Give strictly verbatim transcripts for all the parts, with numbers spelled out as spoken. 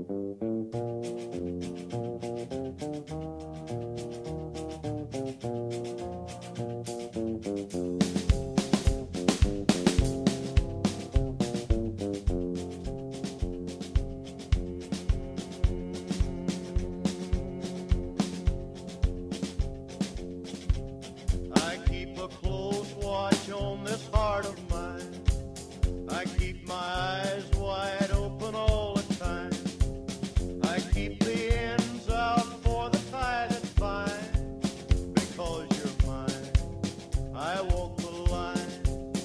I keep a close watch on this heart of mine. I keep my eyes wide open all the time. I keep the ends out for the tie that binds. Because you're mine, I walk the line.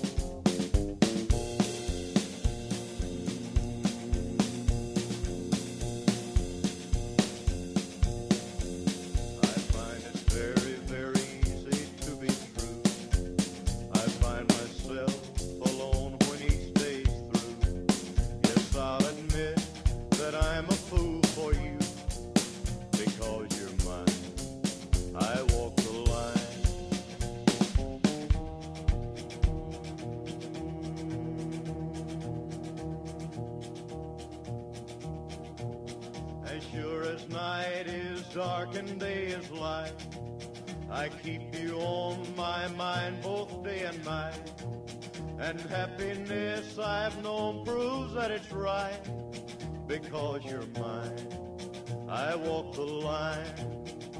I find it very, very easy to be true. I find myself alone when each day's through. Yes, I'll admit that I'm a fool for you. Because you're mine, I walk the line. As sure as night is dark and day is light, I keep you on my mind both day and night. And happiness I've known proves that it's right. Because you're mine, I walk the line.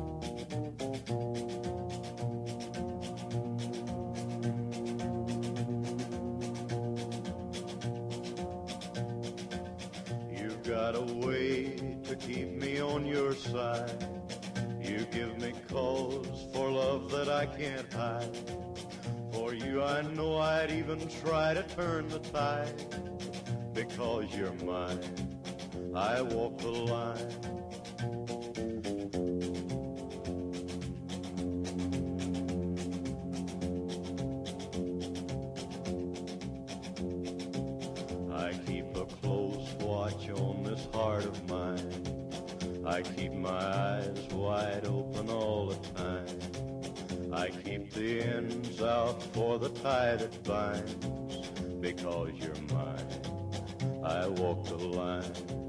You've got a way to keep me on your side. You give me cause for love that I can't hide. For you I know I'd even try to turn the tide. Because you're mine, I walk the line. I keep a close watch on this heart of mine. I keep my eyes wide open all the time. I keep the ends out for the tie that binds. Because you're mine, I walk the line.